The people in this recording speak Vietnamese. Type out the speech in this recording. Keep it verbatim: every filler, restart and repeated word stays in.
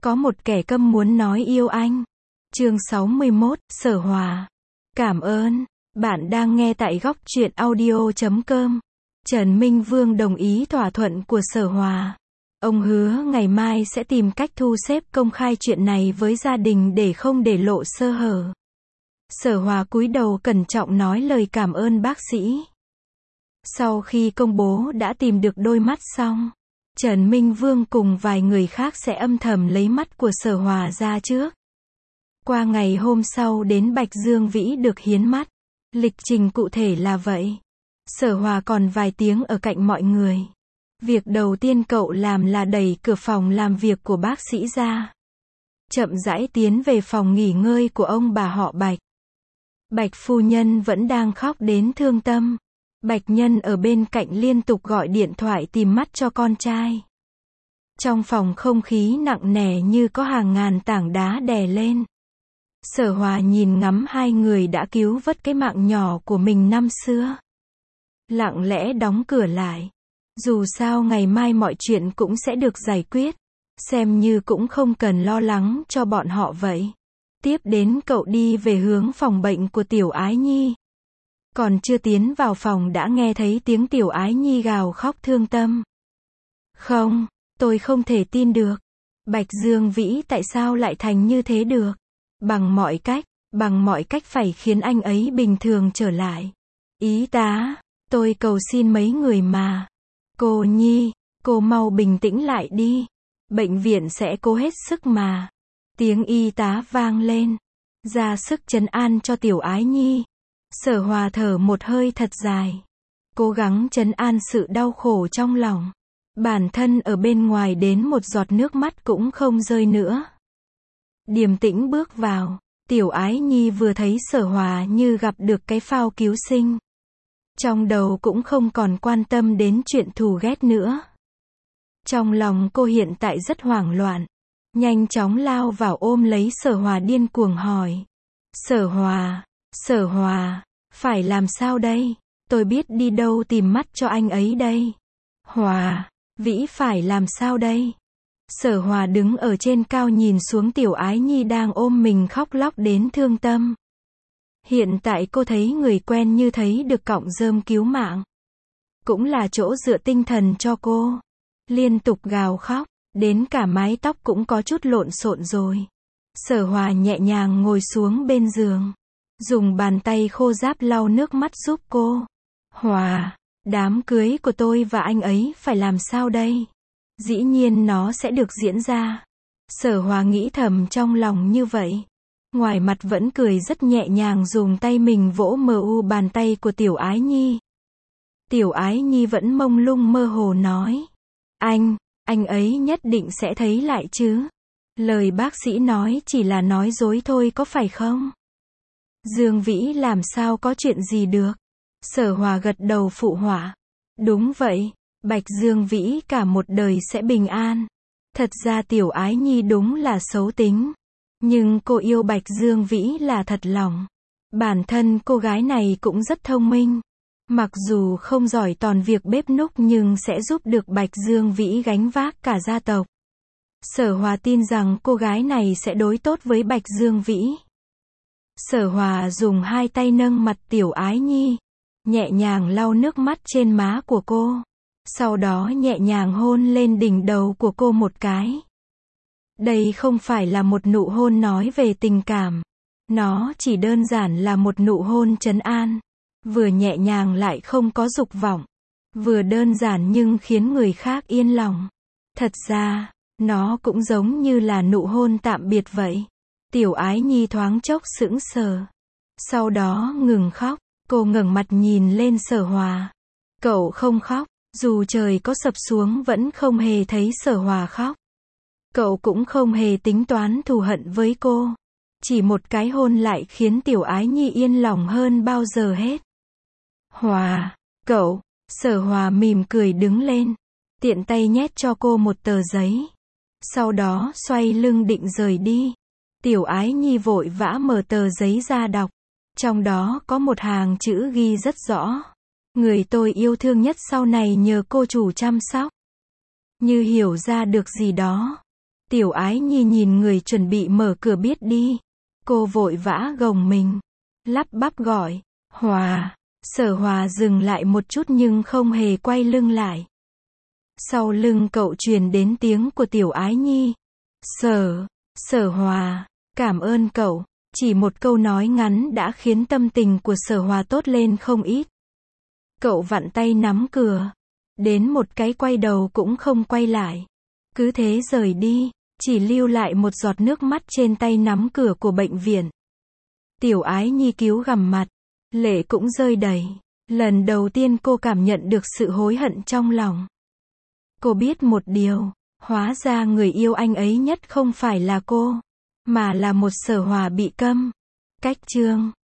Có một kẻ câm muốn nói yêu anh. Chương sáu mươi mốt, Sở Hòa. Cảm ơn. Bạn đang nghe tại góc truyện audio chấm com. Trần Minh Vương đồng ý thỏa thuận của Sở Hòa. Ông hứa ngày mai sẽ tìm cách thu xếp công khai chuyện này với gia đình để không để lộ sơ hở. Sở Hòa cúi đầu cẩn trọng nói lời cảm ơn bác sĩ. Sau khi công bố đã tìm được đôi mắt xong, Trần Minh Vương cùng vài người khác sẽ âm thầm lấy mắt của Sở Hòa ra trước. Qua ngày hôm sau đến Bạch Dương Vĩ được hiến mắt. Lịch trình cụ thể là vậy. Sở Hòa còn vài tiếng ở cạnh mọi người. Việc đầu tiên cậu làm là đẩy cửa phòng làm việc của bác sĩ ra. Chậm rãi tiến về phòng nghỉ ngơi của ông bà họ Bạch. Bạch phu nhân vẫn đang khóc đến thương tâm. Bạch Nhân ở bên cạnh liên tục gọi điện thoại tìm mắt cho con trai. Trong phòng không khí nặng nề như có hàng ngàn tảng đá đè lên. Sở Hòa nhìn ngắm hai người đã cứu vớt cái mạng nhỏ của mình năm xưa. Lặng lẽ đóng cửa lại. Dù sao ngày mai mọi chuyện cũng sẽ được giải quyết. Xem như cũng không cần lo lắng cho bọn họ vậy. Tiếp đến cậu đi về hướng phòng bệnh của Tiểu Ái Nhi. Còn chưa tiến vào phòng đã nghe thấy tiếng Tiểu Ái Nhi gào khóc thương tâm. Không, tôi không thể tin được. Bạch Dương Vĩ tại sao lại thành như thế được? Bằng mọi cách, bằng mọi cách phải khiến anh ấy bình thường trở lại. Y tá, tôi cầu xin mấy người mà. Cô Nhi, cô mau bình tĩnh lại đi. Bệnh viện sẽ cố hết sức mà. Tiếng y tá vang lên. Ra sức trấn an cho Tiểu Ái Nhi. Sở Hòa thở một hơi thật dài. Cố gắng trấn an sự đau khổ trong lòng. Bản thân ở bên ngoài đến một giọt nước mắt cũng không rơi nữa. Điềm tĩnh bước vào. Tiểu Ái Nhi vừa thấy Sở Hòa như gặp được cái phao cứu sinh. Trong đầu cũng không còn quan tâm đến chuyện thù ghét nữa. Trong lòng cô hiện tại rất hoảng loạn. Nhanh chóng lao vào ôm lấy Sở Hòa điên cuồng hỏi. Sở Hòa, Sở Hòa, phải làm sao đây? Tôi biết đi đâu tìm mắt cho anh ấy đây. Hòa, Vĩ phải làm sao đây? Sở Hòa đứng ở trên cao nhìn xuống Tiểu Ái Nhi đang ôm mình khóc lóc đến thương tâm. Hiện tại cô thấy người quen như thấy được cọng rơm cứu mạng. Cũng là chỗ dựa tinh thần cho cô. Liên tục gào khóc, đến cả mái tóc cũng có chút lộn xộn rồi. Sở Hòa nhẹ nhàng ngồi xuống bên giường. Dùng bàn tay khô ráp lau nước mắt giúp cô. Hòa, đám cưới của tôi và anh ấy phải làm sao đây? Dĩ nhiên nó sẽ được diễn ra. Sở Hòa nghĩ thầm trong lòng như vậy. Ngoài mặt vẫn cười rất nhẹ nhàng dùng tay mình vỗ mờ u bàn tay của Tiểu Ái Nhi. Tiểu Ái Nhi vẫn mông lung mơ hồ nói. Anh, anh ấy nhất định sẽ thấy lại chứ. Lời bác sĩ nói chỉ là nói dối thôi có phải không? Dương Vĩ làm sao có chuyện gì được? Sở Hòa gật đầu phụ họa. Đúng vậy, Bạch Dương Vĩ cả một đời sẽ bình an. Thật ra Tiểu Ái Nhi đúng là xấu tính. Nhưng cô yêu Bạch Dương Vĩ là thật lòng. Bản thân cô gái này cũng rất thông minh. Mặc dù không giỏi toàn việc bếp núc nhưng sẽ giúp được Bạch Dương Vĩ gánh vác cả gia tộc. Sở Hòa tin rằng cô gái này sẽ đối tốt với Bạch Dương Vĩ. Sở Hòa dùng hai tay nâng mặt Tiểu Ái Nhi. Nhẹ nhàng lau nước mắt trên má của cô. Sau đó nhẹ nhàng hôn lên đỉnh đầu của cô một cái. Đây không phải là một nụ hôn nói về tình cảm. Nó chỉ đơn giản là một nụ hôn trấn an. Vừa nhẹ nhàng lại không có dục vọng. Vừa đơn giản nhưng khiến người khác yên lòng. Thật ra, nó cũng giống như là nụ hôn tạm biệt vậy. Tiểu Ái Nhi thoáng chốc sững sờ. Sau đó ngừng khóc. Cô ngẩng mặt nhìn lên Sở Hòa. Cậu không khóc. Dù trời có sập xuống vẫn không hề thấy Sở Hòa khóc. Cậu cũng không hề tính toán thù hận với cô. Chỉ một cái hôn lại khiến Tiểu Ái Nhi yên lòng hơn bao giờ hết. Hòa, cậu. Sở Hòa mỉm cười đứng lên. Tiện tay nhét cho cô một tờ giấy. Sau đó xoay lưng định rời đi. Tiểu Ái Nhi vội vã mở tờ giấy ra đọc. Trong đó có một hàng chữ ghi rất rõ. Người tôi yêu thương nhất sau này nhờ cô chủ chăm sóc. Như hiểu ra được gì đó. Tiểu Ái Nhi nhìn người chuẩn bị mở cửa biết đi. Cô vội vã gồng mình, lắp bắp gọi, Hòa. Sở Hòa dừng lại một chút nhưng không hề quay lưng lại. Sau lưng cậu truyền đến tiếng của Tiểu Ái Nhi. Sở, Sở Hòa, cảm ơn cậu. Chỉ một câu nói ngắn đã khiến tâm tình của Sở Hòa tốt lên không ít. Cậu vặn tay nắm cửa. Đến một cái quay đầu cũng không quay lại. Cứ thế rời đi, chỉ lưu lại một giọt nước mắt trên tay nắm cửa của bệnh viện. Tiểu Ái Nhi cứu gằm mặt. Lệ cũng rơi đầy. Lần đầu tiên cô cảm nhận được sự hối hận trong lòng. Cô biết một điều, hóa ra người yêu anh ấy nhất không phải là cô, mà là một Sở Hòa bị câm. Cách chương